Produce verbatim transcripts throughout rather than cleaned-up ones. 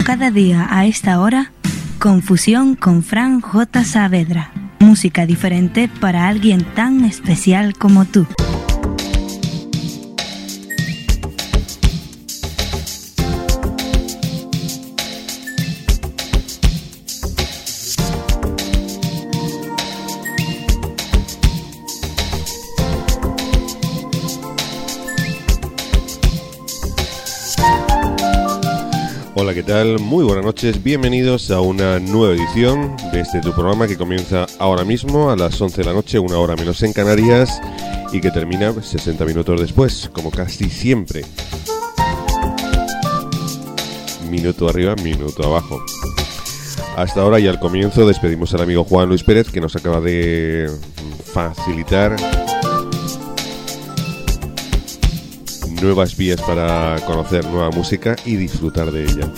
cada día a esta hora, Confusión con Fran J. Saavedra. Música diferente para alguien tan especial como tú. Hola, ¿qué tal? Muy buenas noches, bienvenidos a una nueva edición de este tu programa que comienza ahora mismo a las once de la noche, una hora menos en Canarias, y que termina sesenta minutos después, como casi siempre. Minuto arriba, minuto abajo. Hasta ahora y al comienzo despedimos al amigo Juan Luis Pérez, que nos acaba de facilitar nuevas vías para conocer nueva música y disfrutar de ella,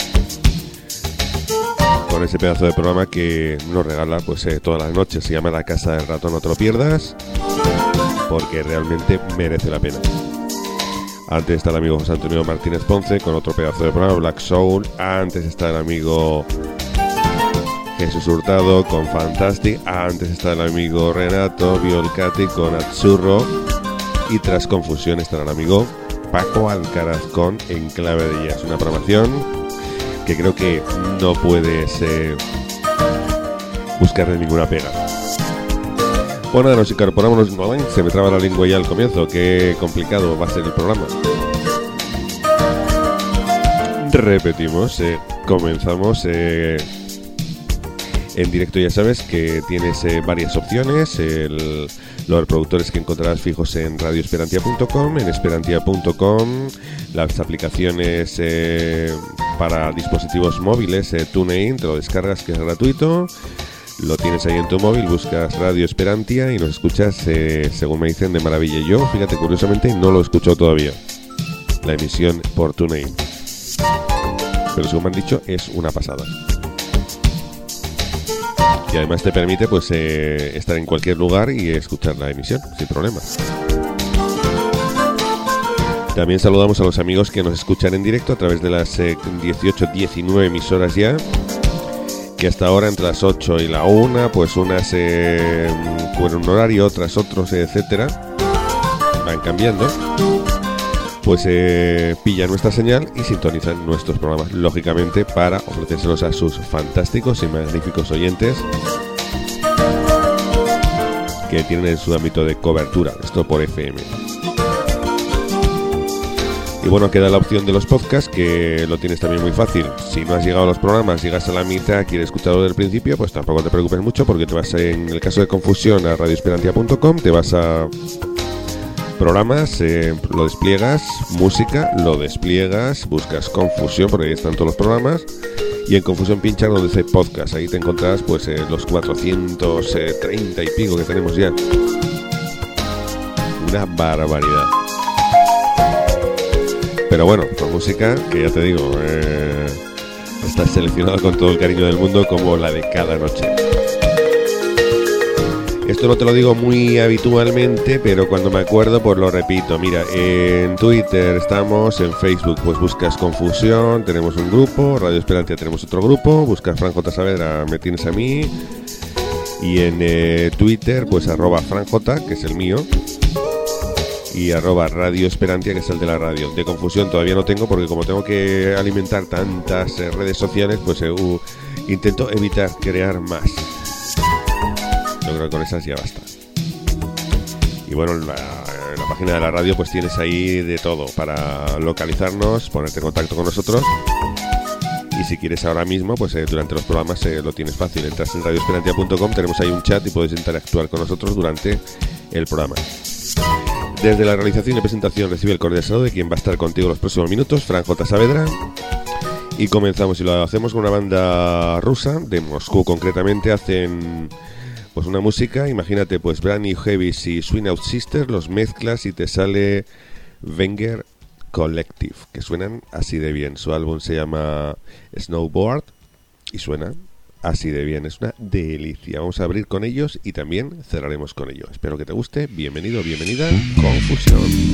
con ese pedazo de programa que nos regala pues eh, todas las noches. Se llama La Casa del Ratón, no te lo pierdas, porque realmente merece la pena. Antes está el amigo José Antonio Martínez Ponce con otro pedazo de programa, Black Soul. Antes está el amigo Jesús Hurtado con Fantastic. Antes está el amigo Renato Violcati con Azzurro. Y tras Confusión está el amigo Paco Alcaraz con Enclave de Jazz, una programación que creo que no puedes eh, buscarle ninguna pega. Bueno, nada, nos incorporamos, se me traba la lengua ya al comienzo, qué complicado va a ser el programa. Repetimos, eh, comenzamos eh, en directo. Ya sabes que tienes eh, varias opciones, el... los reproductores que encontrarás fijos en radio esperantia punto com, en esperantia punto com, las aplicaciones eh, para dispositivos móviles, eh, TuneIn, te lo descargas, que es gratuito, lo tienes ahí en tu móvil, buscas Radio Esperantia y nos escuchas, eh, según me dicen, de maravilla. Yo, fíjate, curiosamente no lo escucho todavía, la emisión por TuneIn, pero según me han dicho es una pasada. Y además te permite pues eh, estar en cualquier lugar y escuchar la emisión sin problema. También saludamos a los amigos que nos escuchan en directo a través de las eh, dieciocho diecinueve emisoras ya, que hasta ahora entre las ocho y la una, pues unas eh, con un horario, otras otros, etcétera, van cambiando. Pues eh, pillan nuestra señal y sintonizan nuestros programas, lógicamente, para ofrecérselos a sus fantásticos y magníficos oyentes que tienen en su ámbito de cobertura, esto por F M. Y bueno, queda la opción de los podcasts, que lo tienes también muy fácil. Si no has llegado a los programas, llegas a la mitad, quieres escucharlo desde el principio, pues tampoco te preocupes mucho, porque te vas, en el caso de Confusión, a radio esperantia punto com, te vas a programas, eh, lo despliegas, música, lo despliegas, buscas Confusión, porque ahí están todos los programas, y en Confusión pinchas donde dice podcast, ahí te encontrarás pues eh, los cuatrocientos treinta y pico que tenemos ya. Una barbaridad. Pero bueno, con música, que ya te digo, eh, está seleccionada con todo el cariño del mundo, como la de cada noche. Esto no te lo digo muy habitualmente, pero cuando me acuerdo pues lo repito. Mira, en Twitter estamos, en Facebook pues buscas Confusión, tenemos un grupo, Radio Esperantia tenemos otro grupo, buscas Fran J. Saavedra, me tienes a mí, y en eh, Twitter pues arroba franj, que es el mío, y arroba Radio Esperantia, que es el de la radio. De Confusión todavía no tengo, porque como tengo que alimentar tantas eh, redes sociales, pues eh, uh, intento evitar crear más. Yo creo que con esas ya basta. Y bueno, la, la página de la radio pues tienes ahí de todo para localizarnos, ponerte en contacto con nosotros. Y si quieres ahora mismo, pues eh, durante los programas eh, lo tienes fácil. Entras en radio esperantia punto com, tenemos ahí un chat y puedes interactuar con nosotros durante el programa. Desde la realización y presentación recibe el cordial saludo de quien va a estar contigo los próximos minutos, Fran J. Saavedra. Y comenzamos, y lo hacemos con una banda rusa, de Moscú concretamente. Hacen pues una música, imagínate, pues Brand New Heavies y Swing Out Sisters, los mezclas y te sale Wenger Collective, que suenan así de bien. Su álbum se llama Snowboard y suena así de bien, es una delicia. Vamos a abrir con ellos y también cerraremos con ellos. Espero que te guste. Bienvenido, bienvenida, Confusión.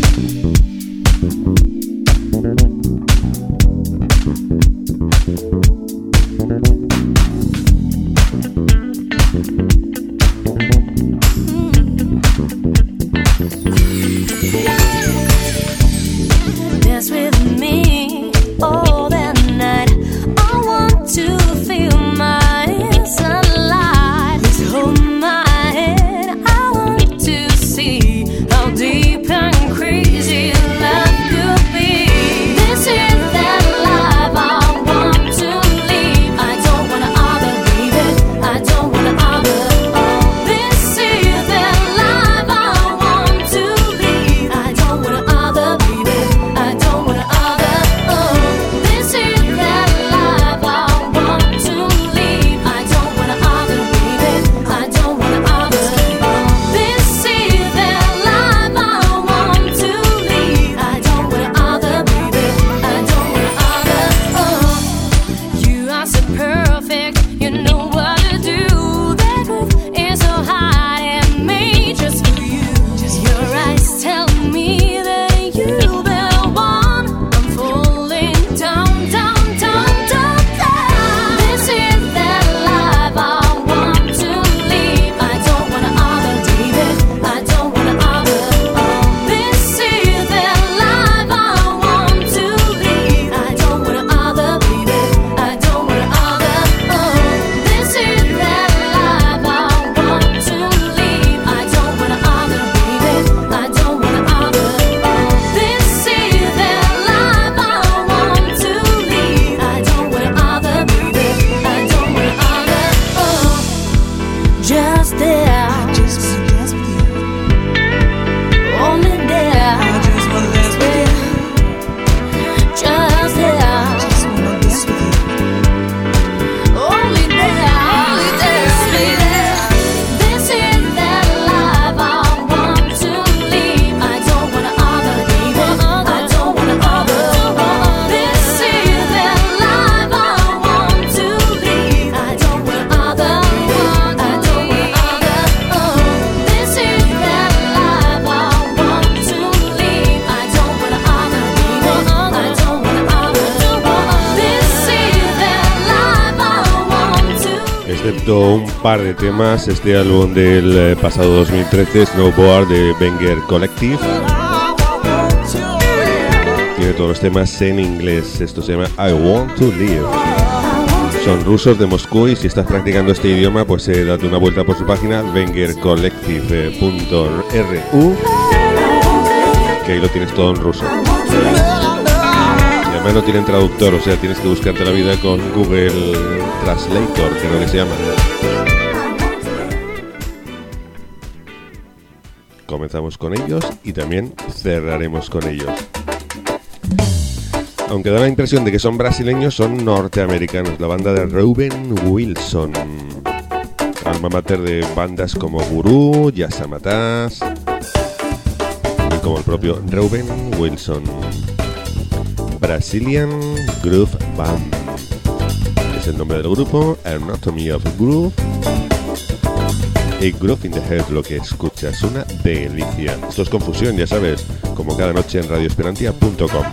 visto un par de temas. Este álbum del pasado dos mil trece, Snowboard, de Wenger Collective, tiene todos los temas en inglés. Esto se llama I Want to Live. Son rusos de Moscú, y si estás practicando este idioma, pues eh, date una vuelta por su página wenger collective punto r u, que ahí lo tienes todo en ruso. Y además no tienen traductor, o sea, tienes que buscarte la vida con Google Translator, que es lo que se llama. Comenzamos con ellos y también cerraremos con ellos. Aunque da la impresión de que son brasileños, son norteamericanos. La banda de Reuben Wilson, alma mater de bandas como Guru, Yasamataz y como el propio Reuben Wilson. Brazilian Groove Band es el nombre del grupo. Anatomy of Groove y Groove in the Head, lo que escuchas, una delicia. Esto es Confusión, ya sabes, como cada noche en radio esperantia punto com.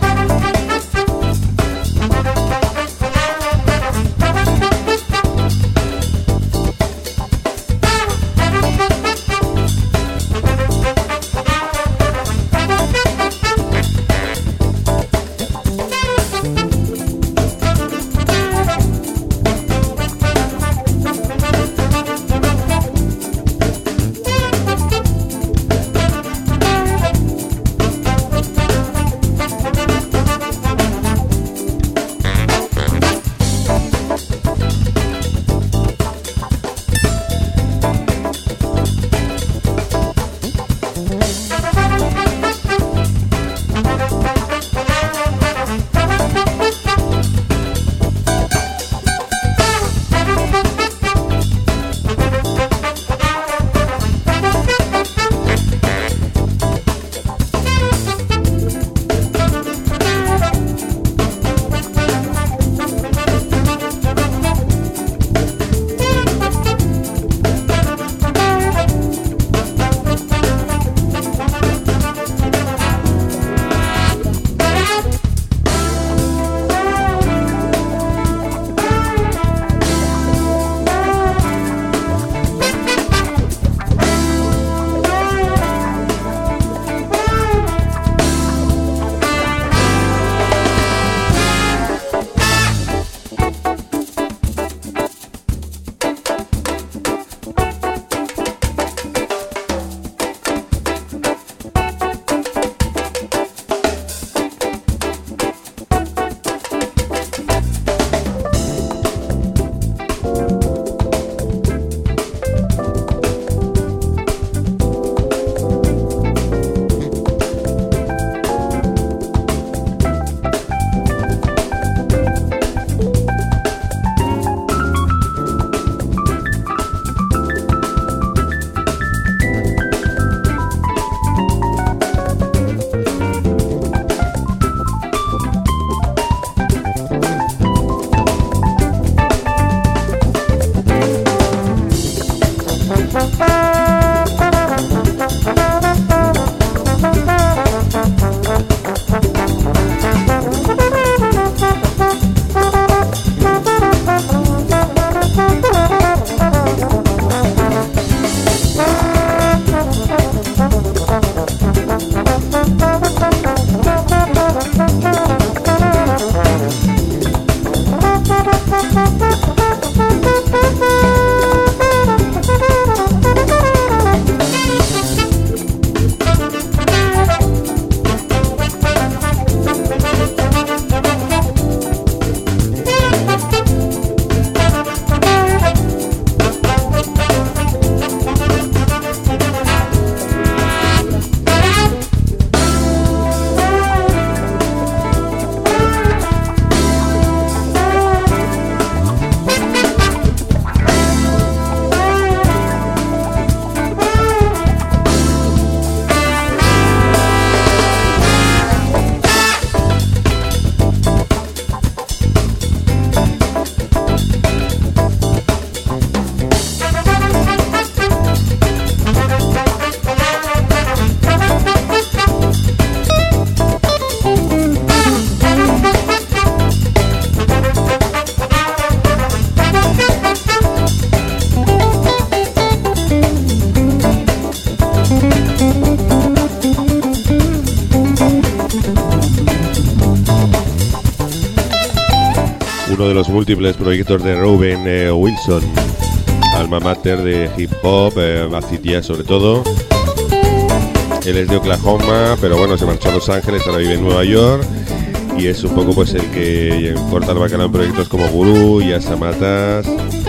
los múltiples proyectos de Reuben eh, Wilson, alma mater de hip hop, eh, acid jazz sobre todo. Él es de Oklahoma, pero bueno, se marchó a Los Ángeles, ahora vive en Nueva York y es un poco pues el que corta el bacalao en proyectos como Guru, Yasamatas.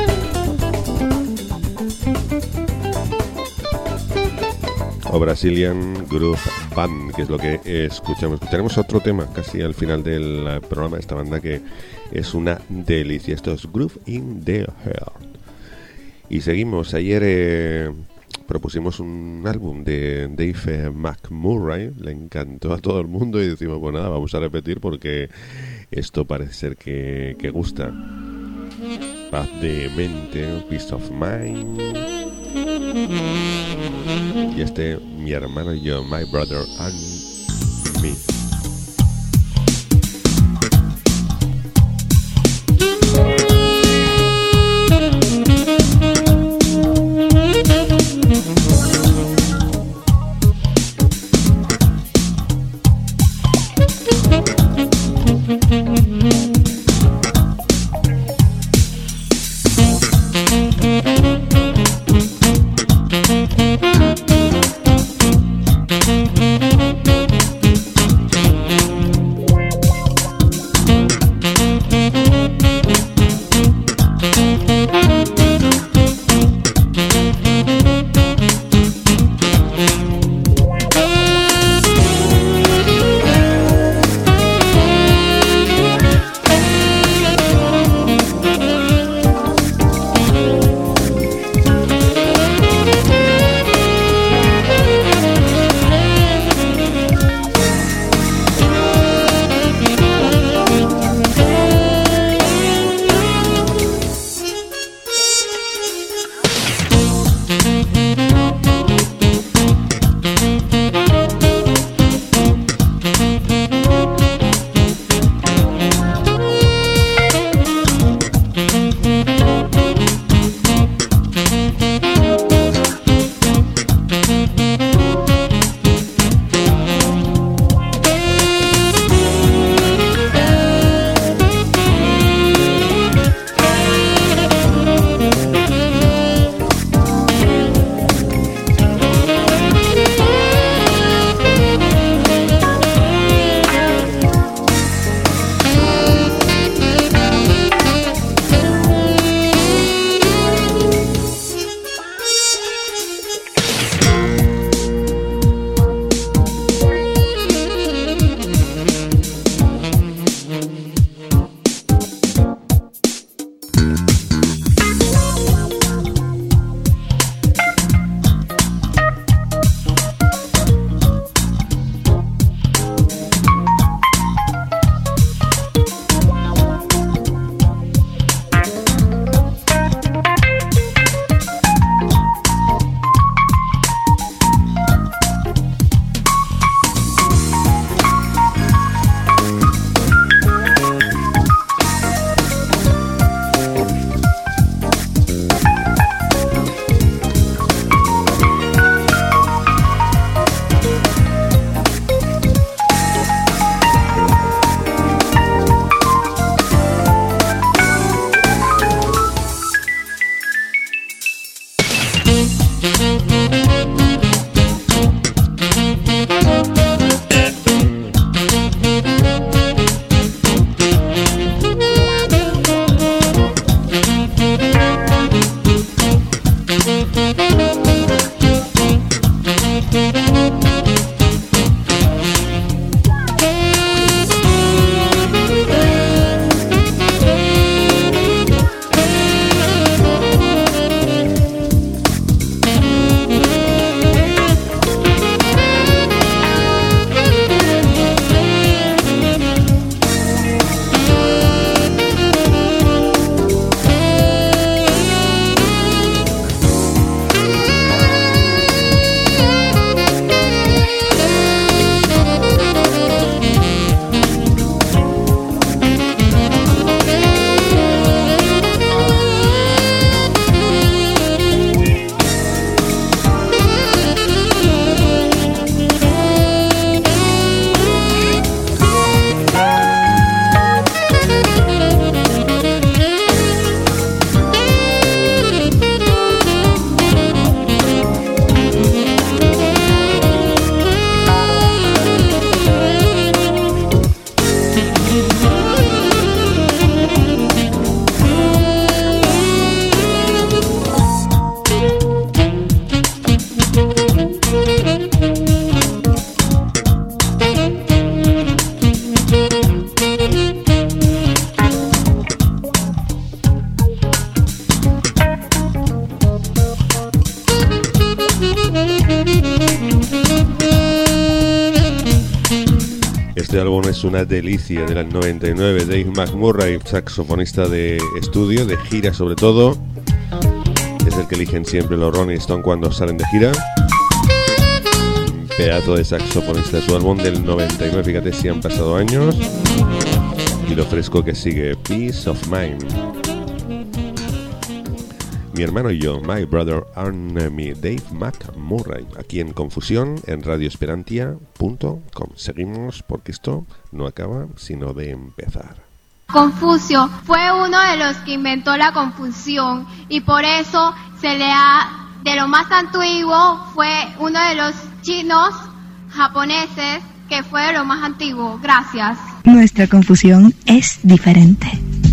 O Brazilian Groove Band, que es lo que escuchamos. Escucharemos otro tema casi al final del programa de esta banda que es una delicia. Esto es Groove in the Heart. Y seguimos. Ayer eh, propusimos un álbum de Dave McMurray, le encantó a todo el mundo y decimos, pues nada, vamos a repetir porque esto parece ser que, que gusta. Paz de mente, Peace of Mind. Y este, mi hermano y yo, My Brother and Me. Thank you. álbum es una delicia, del noventa y nueve. Dave McMurray, saxofonista de estudio, de gira sobre todo. Es el que eligen siempre los Rolling Stones cuando salen de gira. Un pedazo de saxofonista. Su álbum del noventa y nueve, fíjate si han pasado años. Y lo fresco que sigue, Peace of Mind. Mi hermano y yo, My Brother and Me, Dave McMurray, aquí en Confusión, en radio esperantia punto com. Seguimos porque esto no acaba sino de empezar. Confucio fue uno de los que inventó la confusión y por eso se le ha, de lo más antiguo, fue uno de los chinos japoneses que fue de lo más antiguo. Gracias. Nuestra confusión es diferente.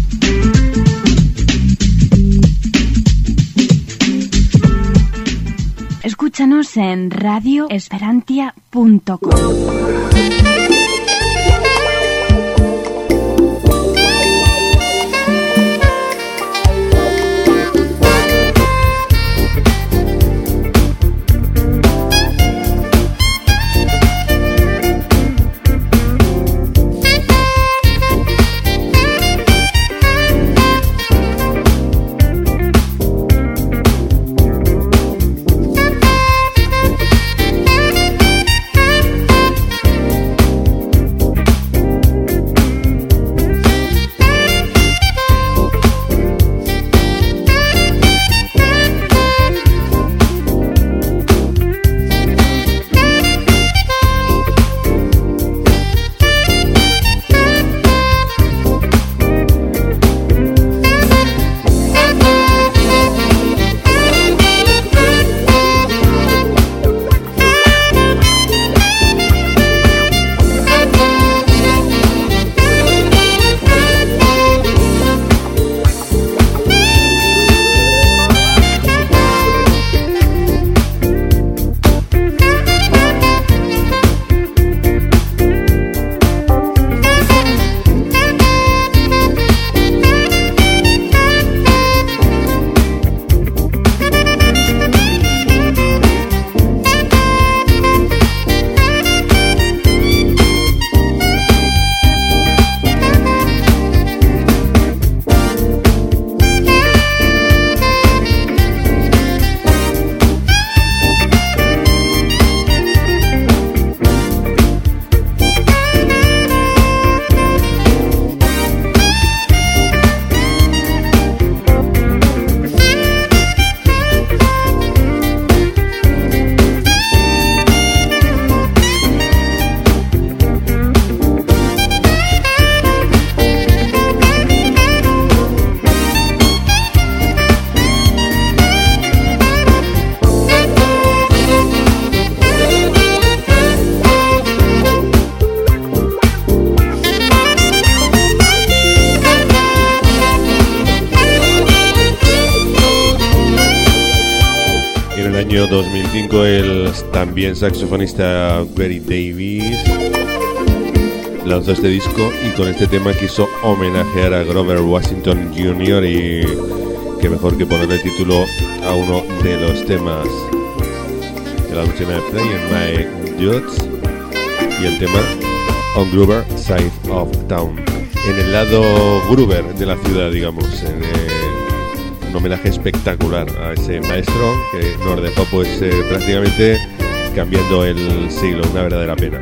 Escúchanos en radio esperantia punto com. dos mil cinco el también saxofonista Gary Davis lanzó este disco y con este tema quiso homenajear a Grover Washington junior y qué mejor que ponerle título a uno de los temas. El álbum se llama Play in My Judge y el tema On Gruber Side of Town, en el lado Gruber de la ciudad, digamos, en el, un homenaje espectacular a ese maestro que nos dejó pues eh, prácticamente cambiando el siglo, una verdadera pena.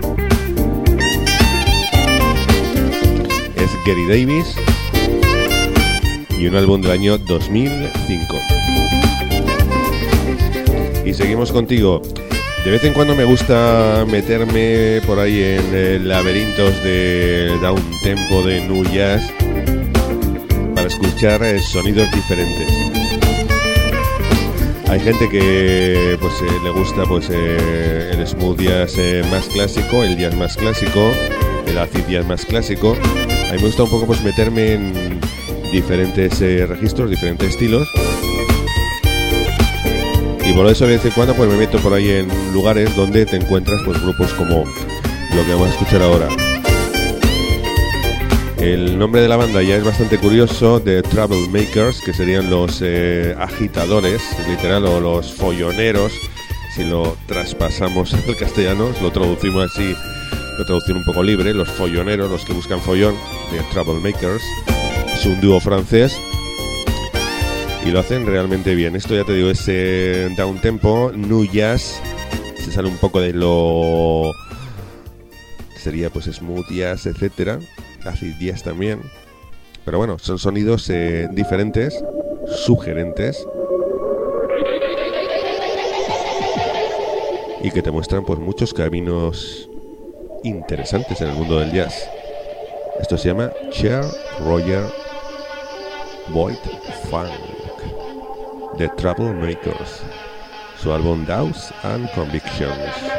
Es Gary Davis y un álbum del año dos mil cinco. Y seguimos contigo. De vez en cuando me gusta meterme por ahí en eh, laberintos de downtempo, de nu jazz, para escuchar eh, sonidos diferentes. Hay gente que pues eh, le gusta pues eh, el smooth jazz eh, más clásico, el jazz más clásico, el acid jazz más clásico. A mí me gusta un poco pues meterme en diferentes eh, registros, diferentes estilos. Y por eso de vez en cuando pues me meto por ahí en lugares donde te encuentras pues grupos como lo que vamos a escuchar ahora. El nombre de la banda ya es bastante curioso, The Troublemakers, que serían los eh, agitadores, literal, o los folloneros, si lo traspasamos al castellano, lo traducimos así una traducción un poco libre, los folloneros, los que buscan follón, de Troublemakers. Es un dúo francés y lo hacen realmente bien. Esto ya te digo, es eh, down tempo, nu jazz, se sale un poco de lo... sería pues smooth jazz, etcétera, acid jazz también. Pero bueno, son sonidos eh, diferentes, sugerentes, y que te muestran pues muchos caminos interesantes en el mundo del jazz. Esto se llama Cher Roger Boyd Funk, The Troublemakers, su álbum Doubts and Convictions.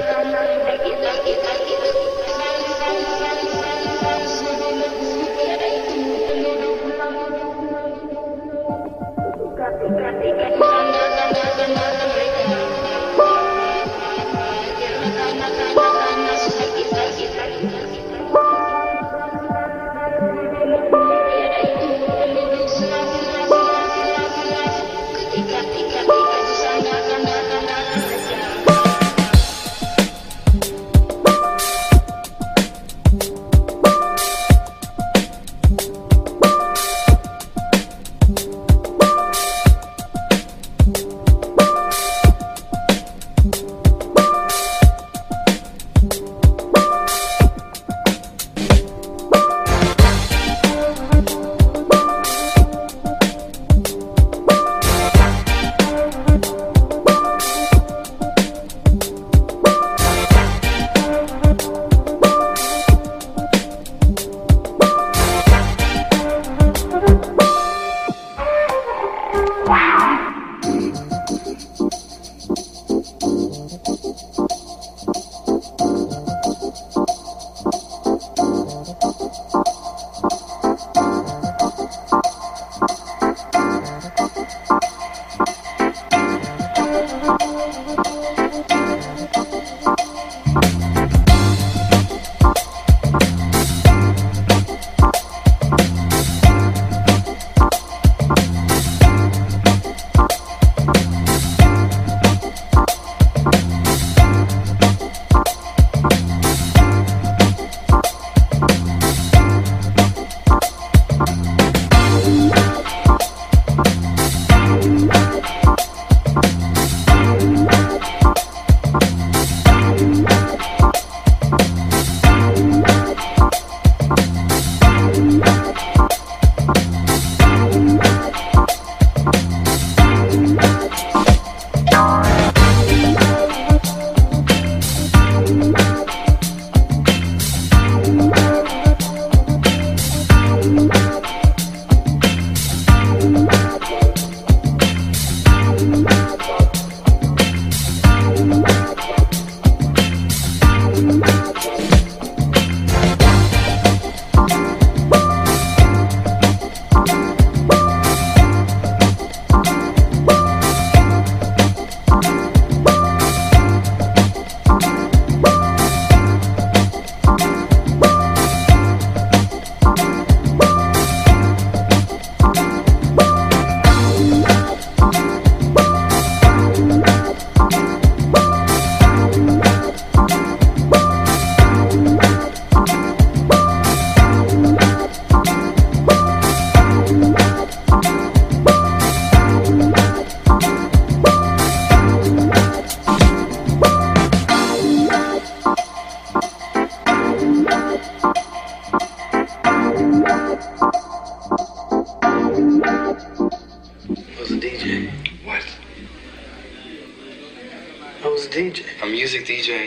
D J. A music D J?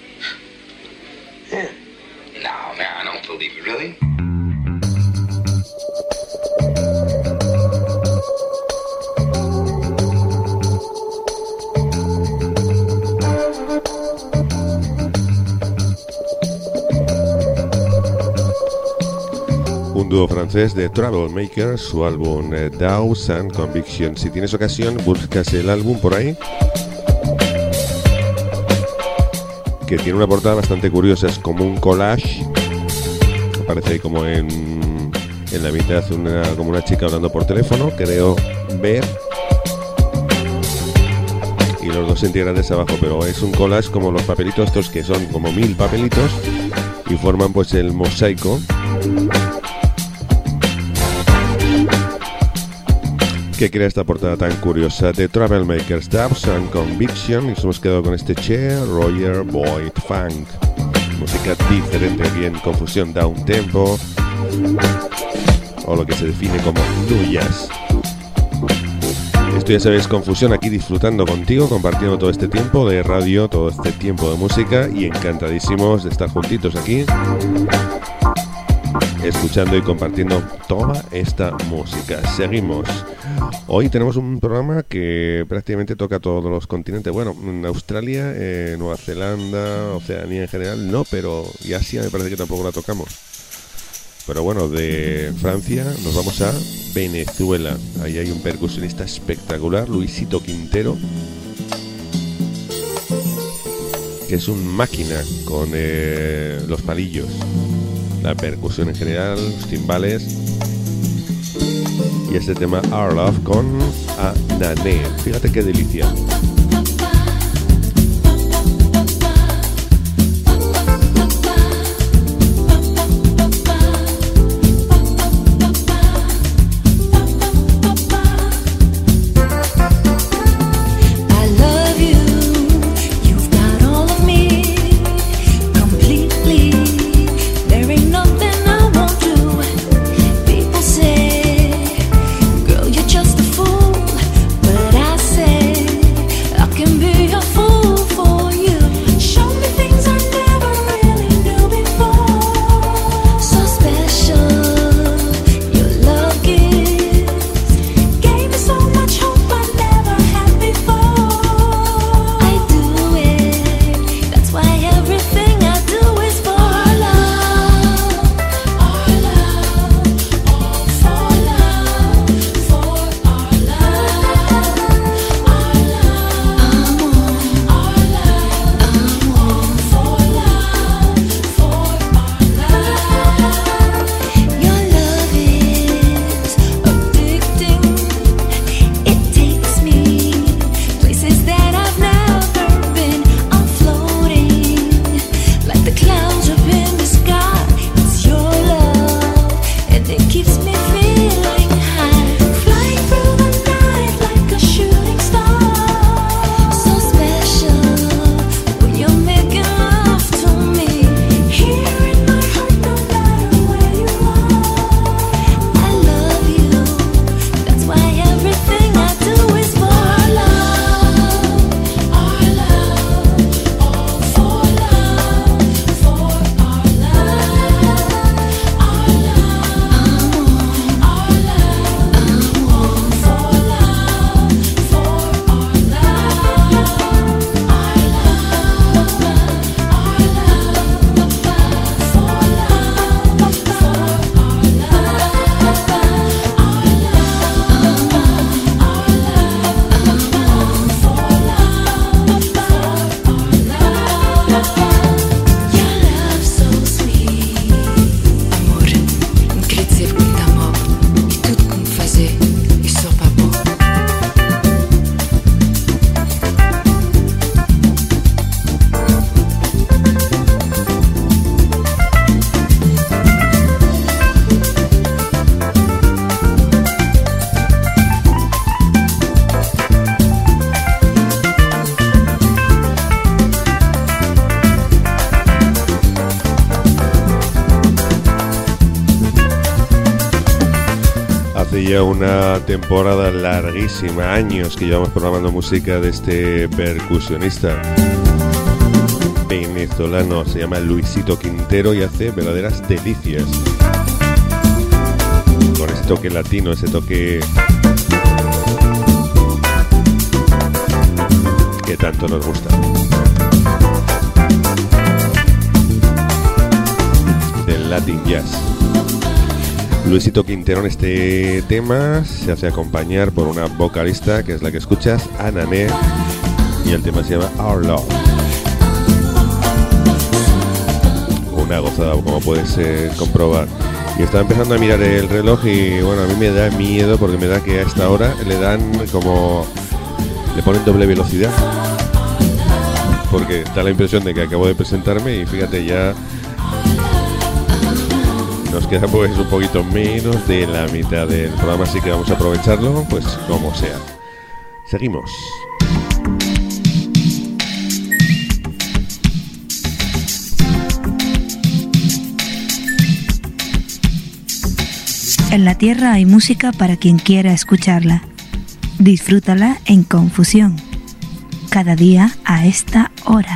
Yeah. No, man, I don't believe it. Really? Un dúo francés de Troublemakers, su álbum eh, Doubts and Convictions. Si tienes ocasión, buscas el álbum por ahí, que tiene una portada bastante curiosa. Es como un collage, aparece ahí como en, en la mitad una, como una chica hablando por teléfono, creo ver, y los dos integrantes abajo, pero es un collage como los papelitos estos que son como mil papelitos, y forman pues el mosaico que crea esta portada tan curiosa de Troublemakers, Doubts and Conviction. Y nos hemos quedado con este Che Roger Boyd Funk, música diferente, bien confusión, down tempo o lo que se define como nu jazz. Esto ya sabéis, Confusión, aquí disfrutando contigo, compartiendo todo este tiempo de radio, todo este tiempo de música, y encantadísimos de estar juntitos aquí, escuchando y compartiendo toda esta música. Seguimos. Hoy tenemos un programa que prácticamente toca todos los continentes. Bueno, en Australia, eh, Nueva Zelanda, Oceanía en general, no, pero y Asia me parece que tampoco la tocamos. Pero bueno, de Francia nos vamos a Venezuela. Ahí hay un percusionista espectacular, Luisito Quintero, que es un máquina con eh, los palillos, la percusión en general, los timbales. Y este tema Our Love con Anané. Fíjate qué delicia. Ya una temporada larguísima, años que llevamos programando música de este percusionista venezolano, se llama Luisito Quintero y hace verdaderas delicias con ese toque latino, ese toque que tanto nos gusta. El Latin Jazz. Luisito Quintero en este tema se hace acompañar por una vocalista que es la que escuchas, Anané, y el tema se llama Our Love. Una gozada, como puedes eh, comprobar. Y estaba empezando a mirar el reloj y bueno, a mí me da miedo porque me da que a esta hora le dan como... le ponen doble velocidad, porque da la impresión de que acabo de presentarme y fíjate, ya nos queda pues un poquito menos de la mitad del programa, así que vamos a aprovecharlo pues como sea. Seguimos. En la Tierra hay música para quien quiera escucharla. Disfrútala en Confusión, cada día a esta hora.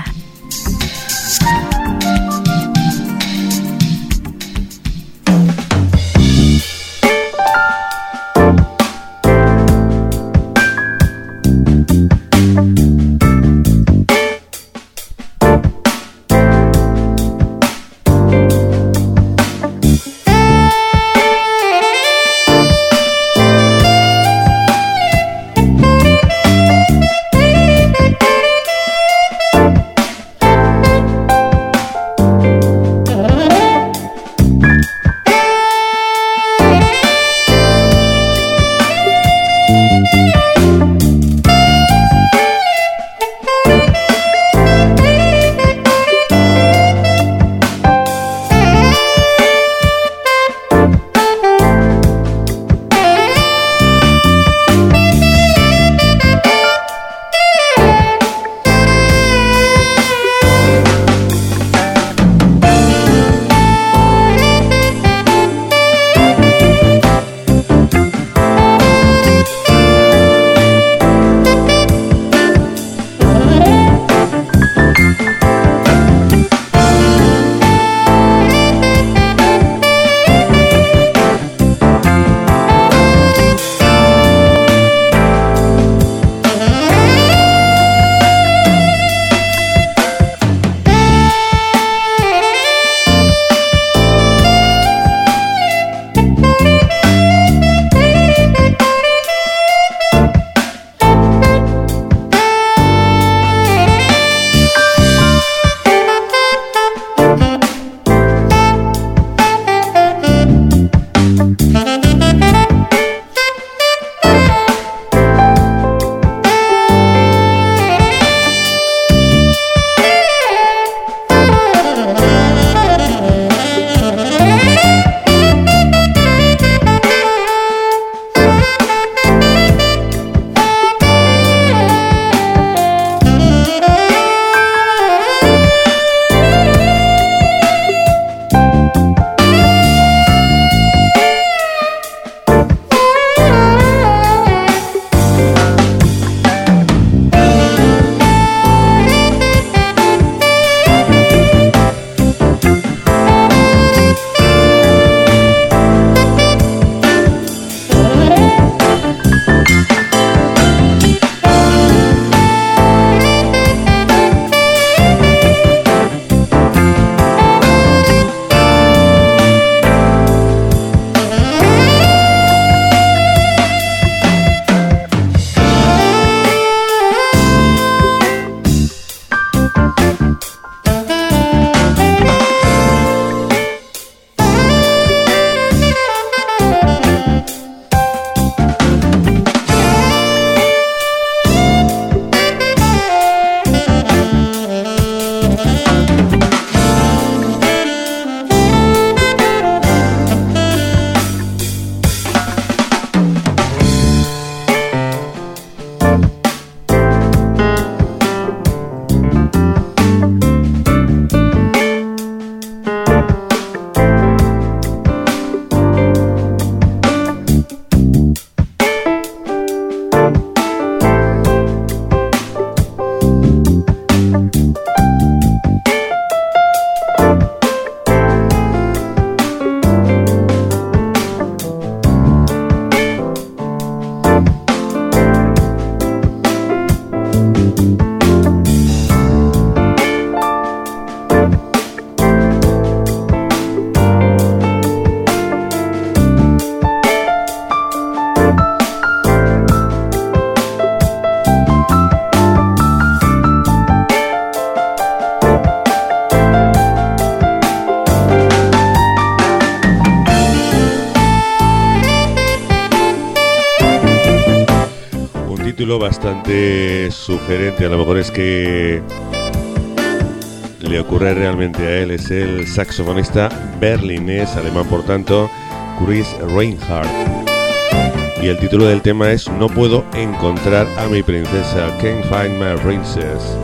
Bastante sugerente, a lo mejor es que le ocurre realmente a él. Es el saxofonista berlinés, alemán por tanto, Chris Reinhardt. Y el título del tema es No puedo encontrar a mi princesa, Can't Find My Princess.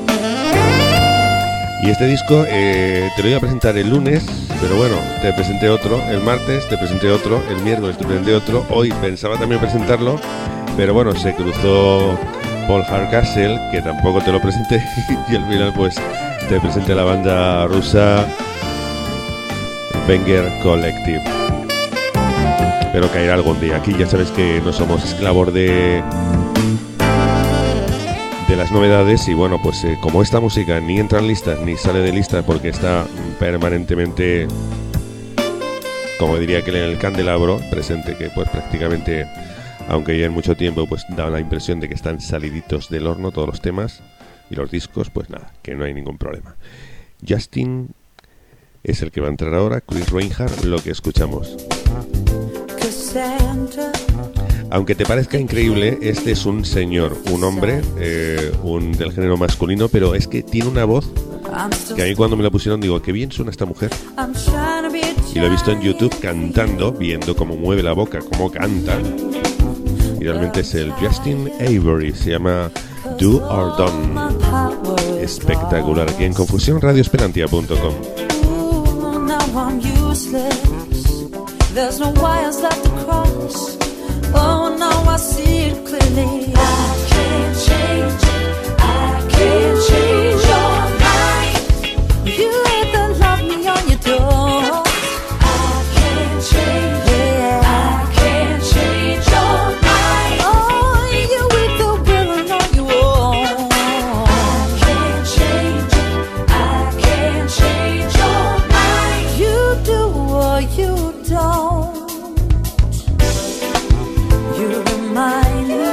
Y este disco eh, te lo iba a presentar el lunes, pero bueno, te presenté otro, el martes te presenté otro, el miércoles te presenté otro, hoy pensaba también presentarlo, pero bueno, se cruzó Paul Hardcastle, que tampoco te lo presenté, y al final pues te presenté la banda rusa Wenger Collective. Pero caerá algún día. Aquí ya sabes que no somos esclavos de... de las novedades y bueno, pues eh, como esta música ni entra en listas ni sale de listas porque está permanentemente, como diría aquel en el candelabro, presente, que pues prácticamente, aunque ya en mucho tiempo, pues da la impresión de que están saliditos del horno todos los temas y los discos, pues nada, que no hay ningún problema. Justin es el que va a entrar ahora, Chris Reinhardt, lo que escuchamos. Aunque te parezca increíble, este es un señor, un hombre, eh, un del género masculino, pero es que tiene una voz que a mí cuando me la pusieron digo, qué bien suena esta mujer. Y lo he visto en YouTube cantando, viendo cómo mueve la boca, cómo canta. Y realmente es el Justin Avery, se llama Do or Done. Espectacular, aquí en Confusión Radio Esperantia punto com. There's no wires left to cross. Oh, now I see it clearly. I can't change it. I can't change your mind. You either love me or you don't. I can't change it. I can't change your mind. Oh, you either will or you won't. I can't change it. I can't change your mind. You do or you don't. You remind me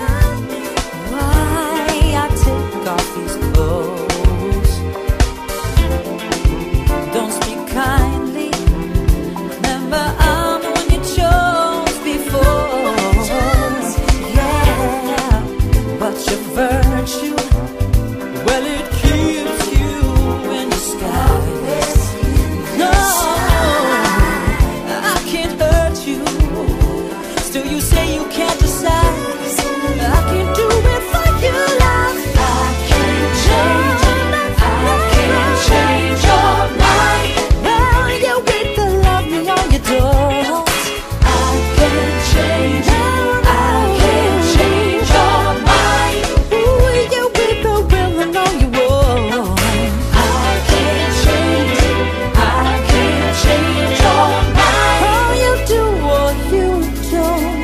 why I take off these clothes. Don't speak kindly. Remember I'm the one you chose before. Yeah, but your virtue, well, it keeps you in disguise. No, I can't hurt you. Still you say you can't decide. I can't do it for you, love. I can't change it. I can't change your mind. Well, you either love me or you don't. I can't change it. I can't change your mind. Ooh, you either will or you won't. I can't change it. I can't change your mind. Oh, you do or you don't.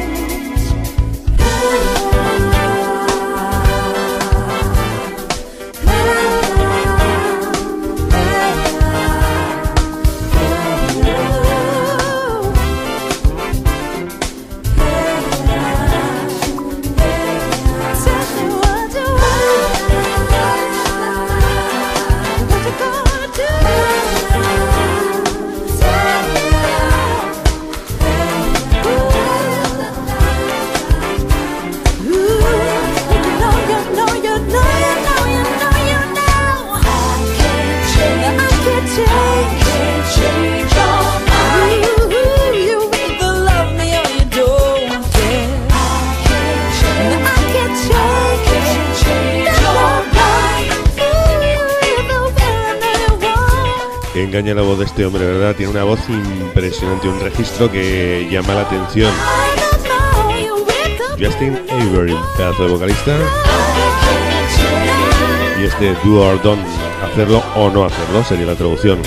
Engaña la voz de este hombre, ¿verdad? Tiene una voz impresionante, un registro que llama la atención. Justin Avery, pedazo de vocalista. Y este Do or Don't, hacerlo o no hacerlo, sería la traducción.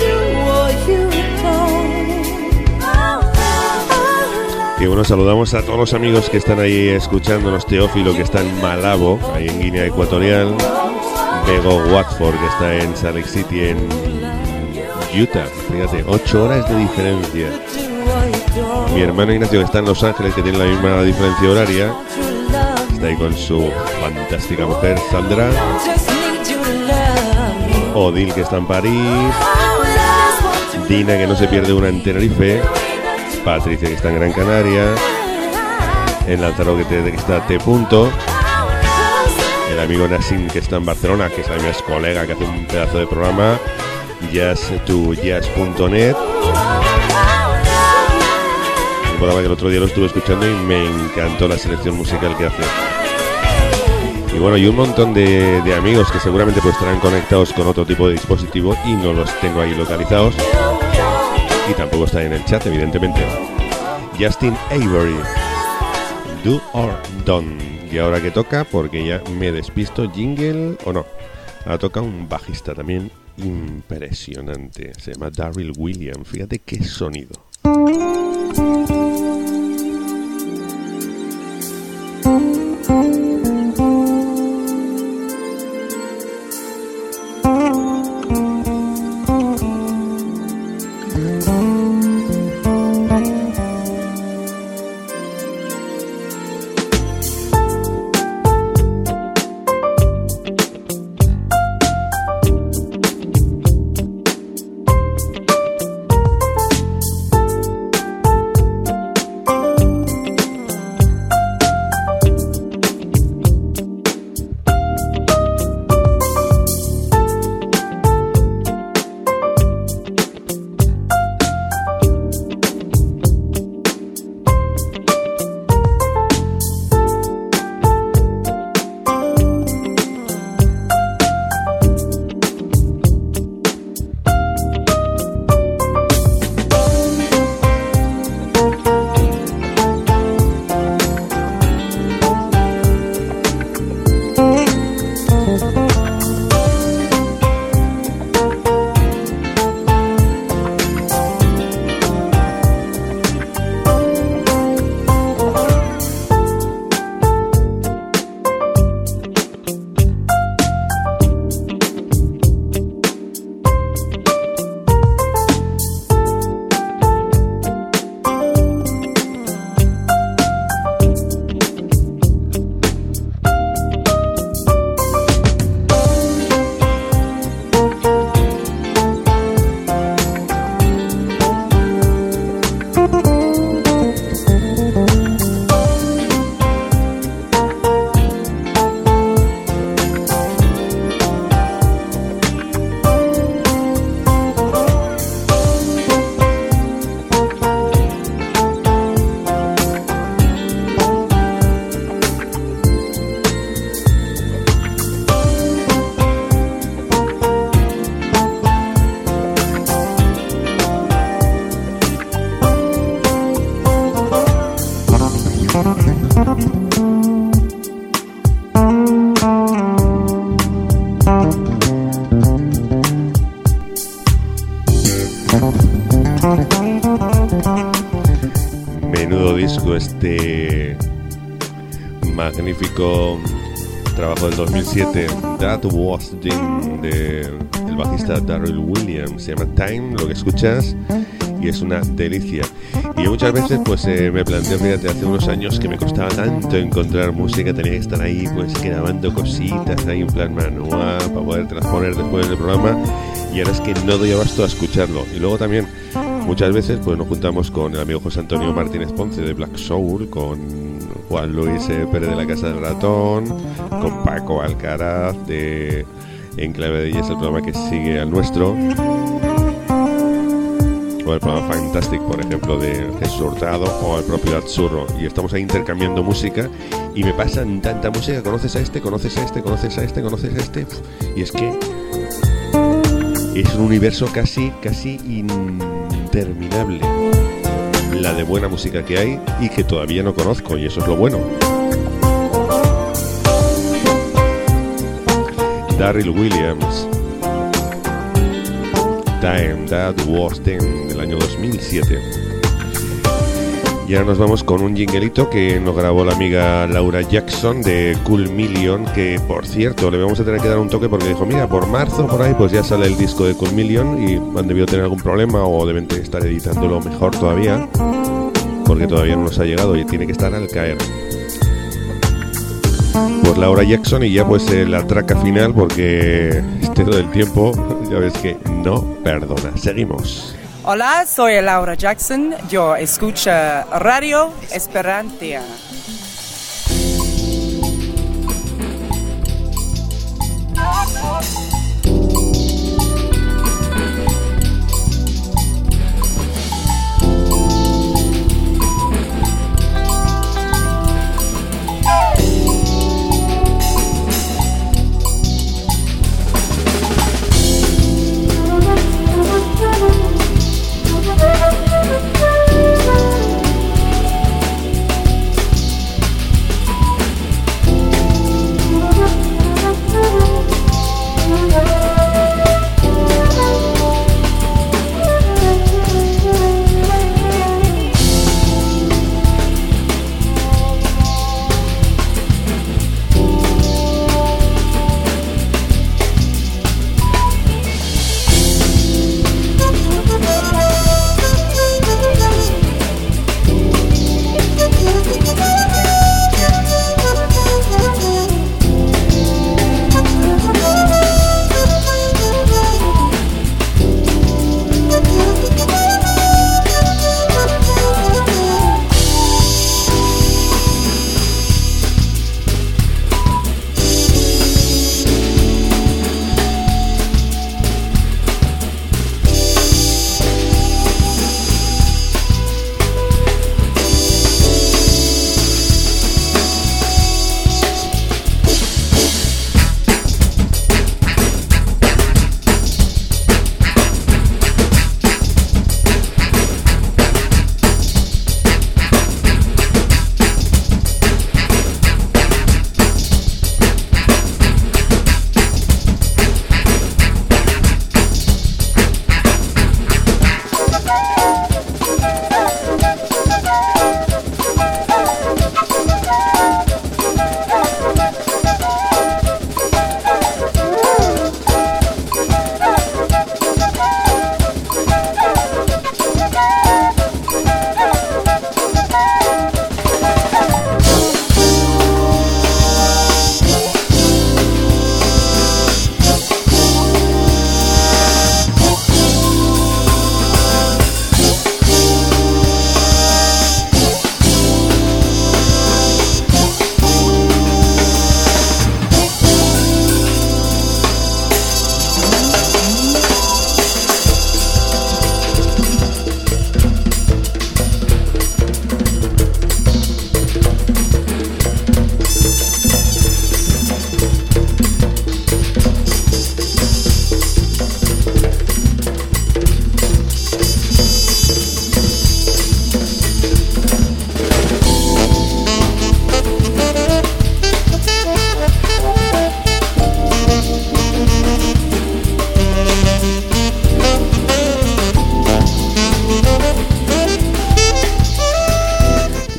Y bueno, saludamos a todos los amigos que están ahí escuchándonos. Teófilo, que está en Malabo, ahí en Guinea Ecuatorial. Bego Watford, que está en Salt Lake City, en Utah, fíjate, ocho horas de diferencia. Mi hermano Ignacio, que está en Los Ángeles, que tiene la misma diferencia horaria, está ahí con su fantástica mujer Sandra. Odil, que está en París. Dina, que no se pierde una en Tenerife. Patricia, que está en Gran Canaria. En Lanzarote, que está T. Punto. El amigo Nassim, que está en Barcelona, que es mi colega, que hace un pedazo de programa, jazz to jazz punto net. Un programa que el otro día lo estuve escuchando y me encantó la selección musical que hace. Y bueno, y un montón de, de amigos que seguramente pues estarán conectados con otro tipo de dispositivo y no los tengo ahí localizados. Y tampoco está en el chat, evidentemente. Justin Avery, Do or Done. Y ahora que toca, porque ya me despisto, jingle o no. Ahora toca un bajista también impresionante. Se llama Darryl Williams. Fíjate qué sonido. Menudo disco este magnífico trabajo del dos mil siete, That Was Then, de el bajista Darryl Williams. Se llama Time, lo que escuchas, y es una delicia. Y muchas veces pues eh, me planteo, fíjate, hace unos años que me costaba tanto encontrar música, tenía que estar ahí pues grabando cositas ahí en plan manual para poder transponer después del programa, y ahora es que no doy abasto a escucharlo. Y luego también muchas veces pues nos juntamos con el amigo José Antonio Martínez Ponce de Black Soul, con Juan Luis eh, Pérez de la Casa del Ratón, con Paco Alcaraz de Enclave de Jazz, el programa que sigue al nuestro, o el programa Fantastic, por ejemplo, de Jesús Hurtado, o el propio Azzurro, y estamos ahí intercambiando música y me pasan tanta música, conoces a este, conoces a este, conoces a este, conoces a este, y es que es un universo casi, casi interminable, la de buena música que hay y que todavía no conozco, y eso es lo bueno. Darryl Williams, Time, That Was Then, del año dos mil siete. Y ahora nos vamos con un jinglito que nos grabó la amiga Laura Jackson de Cool Million, que por cierto le vamos a tener que dar un toque porque dijo, mira, por marzo por ahí pues ya sale el disco de Cool Million, y han debido tener algún problema o deben estar editándolo mejor todavía, porque todavía no nos ha llegado y tiene que estar al caer. Pues Laura Jackson, y ya pues eh, la traca final, porque este del tiempo ya ves que no perdona. Seguimos. Hola, soy Laura Jackson, yo escucho Radio Esperantia.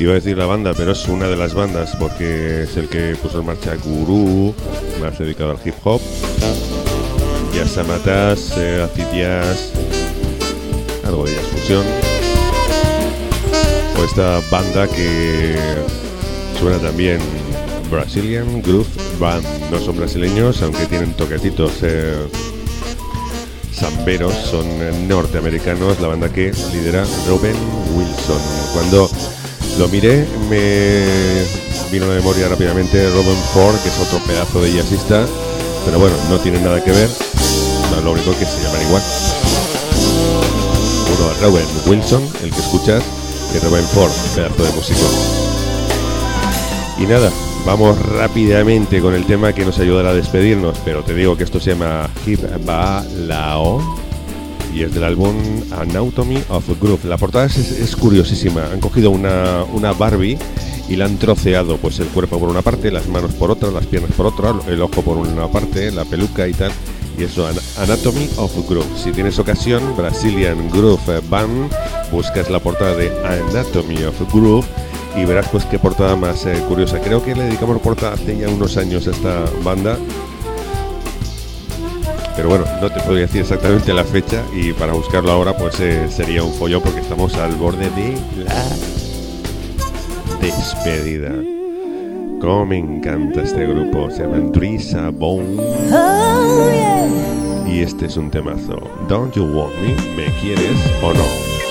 Iba a decir la banda, pero es una de las bandas porque es el que puso en marcha Guru, más dedicado al hip hop. Jazz Amatas, eh, acid jazz, algo de jazz fusión. O esta banda que suena también Brazilian Groove Band. No son brasileños, aunque tienen toquecitos eh, zamberos, son norteamericanos, la banda que lidera Robin Wilson. Cuando lo miré me vino a la memoria rápidamente Robin Ford, que es otro pedazo de jazzista, pero bueno, no tiene nada que ver, no, lo único que se llaman igual. Uno es Robin Wilson, el que escuchas, y Robin Ford, pedazo de músico. Y nada, vamos rápidamente con el tema que nos ayudará a despedirnos, pero te digo que esto se llama Hip Ba Lao y es del álbum Anatomy of Groove. La portada es, es curiosísima. Han cogido una, una Barbie y la han troceado, pues el cuerpo por una parte, las manos por otra, las piernas por otra, el ojo por una parte, la peluca y tal. Y eso, Anatomy of Groove. Si tienes ocasión, Brazilian Groove Band, buscas la portada de Anatomy of Groove y verás pues qué portada más eh, curiosa. Creo que le dedicamos portada hace ya unos años a esta banda, pero bueno, no te podría decir exactamente la fecha y para buscarlo ahora pues eh, sería un follón porque estamos al borde de la despedida. Cómo me encanta este grupo, se llama Drisa Bone. Oh, yeah. Y este es un temazo. Don't You Want Me, ¿me quieres o no?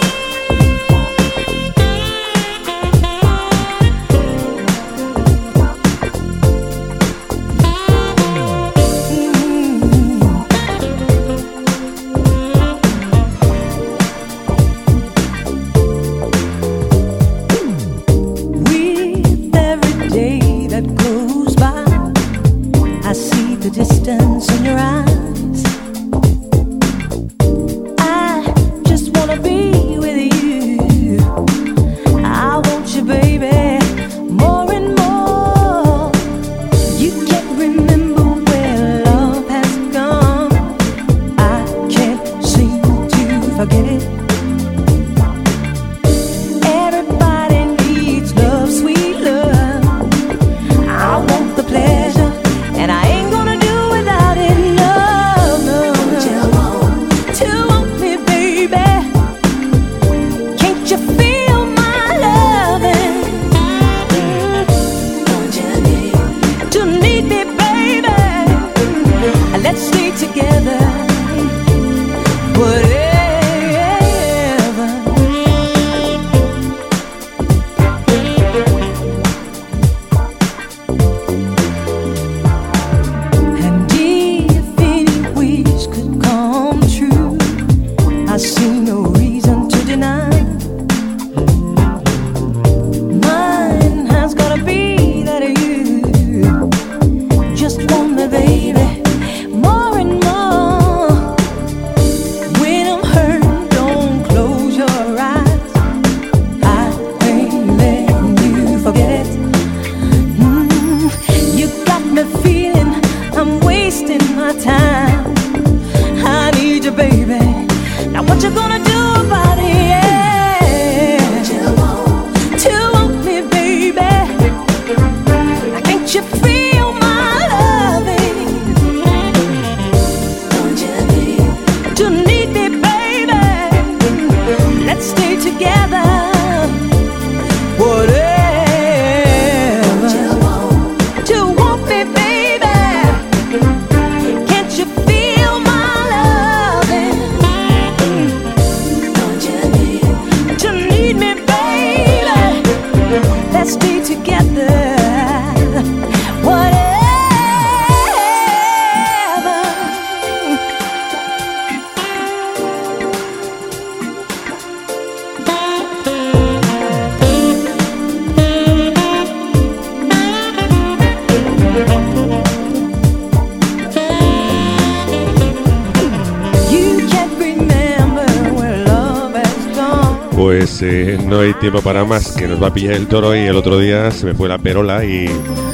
Pues eh, no hay tiempo para más, que nos va a pillar el toro y el otro día se me fue la perola y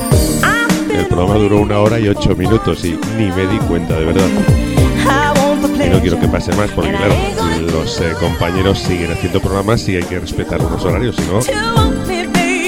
el programa duró una hora y ocho minutos y ni me di cuenta, de verdad. Y no quiero que pase más porque claro, los eh, compañeros siguen haciendo programas y hay que respetar unos horarios, si no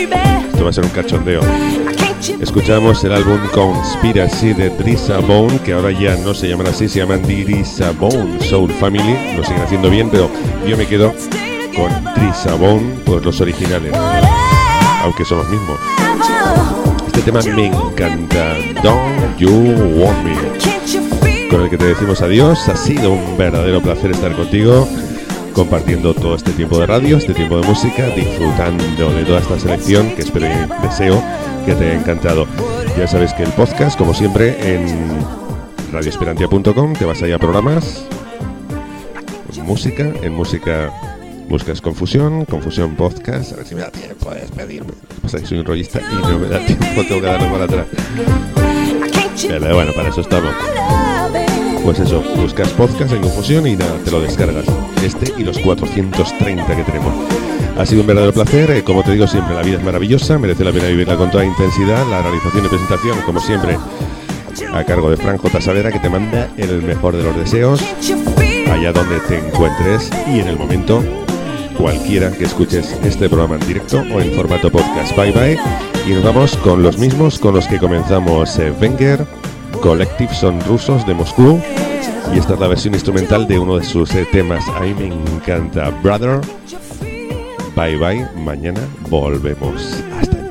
esto va a ser un cachondeo. Escuchamos el álbum Conspiracy de Drissa Bone, que ahora ya no se llaman así, se llaman Drissa Bone Soul Family. Lo siguen haciendo bien, pero yo me quedo con Drissa Bone, pues los originales, aunque son los mismos. Este tema me encanta, Don't You Want Me, con el que te decimos adiós. Ha sido un verdadero placer estar contigo, compartiendo todo este tiempo de radio, este tiempo de música, disfrutando de toda esta selección que espero y deseo que te haya encantado. Ya sabes que el podcast, como siempre, en radio esperantia punto com, te vas allá a programas, música, en música buscas Confusión, Confusión Podcast. A ver si me da tiempo de despedirme. Pasa que soy un rollista y no me da tiempo, tengo que darle para atrás. Pero bueno, para eso estamos. Pues eso, buscas podcast en Confusión y nada, te lo descargas. Este y los cuatrocientos treinta que tenemos. Ha sido un verdadero placer. Eh, como te digo siempre, la vida es maravillosa, merece la pena vivirla con toda intensidad. La realización y presentación, como siempre, a cargo de Fran J. Saavedra, que te manda el mejor de los deseos allá donde te encuentres y en el momento cualquiera que escuches este programa en directo o en formato podcast. Bye bye. Y nos vamos con los mismos con los que comenzamos. eh, Wenger Collective, son rusos de Moscú, y esta es la versión instrumental de uno de sus eh, temas. A mí me encanta, Brother. Bye bye, mañana volvemos. Hasta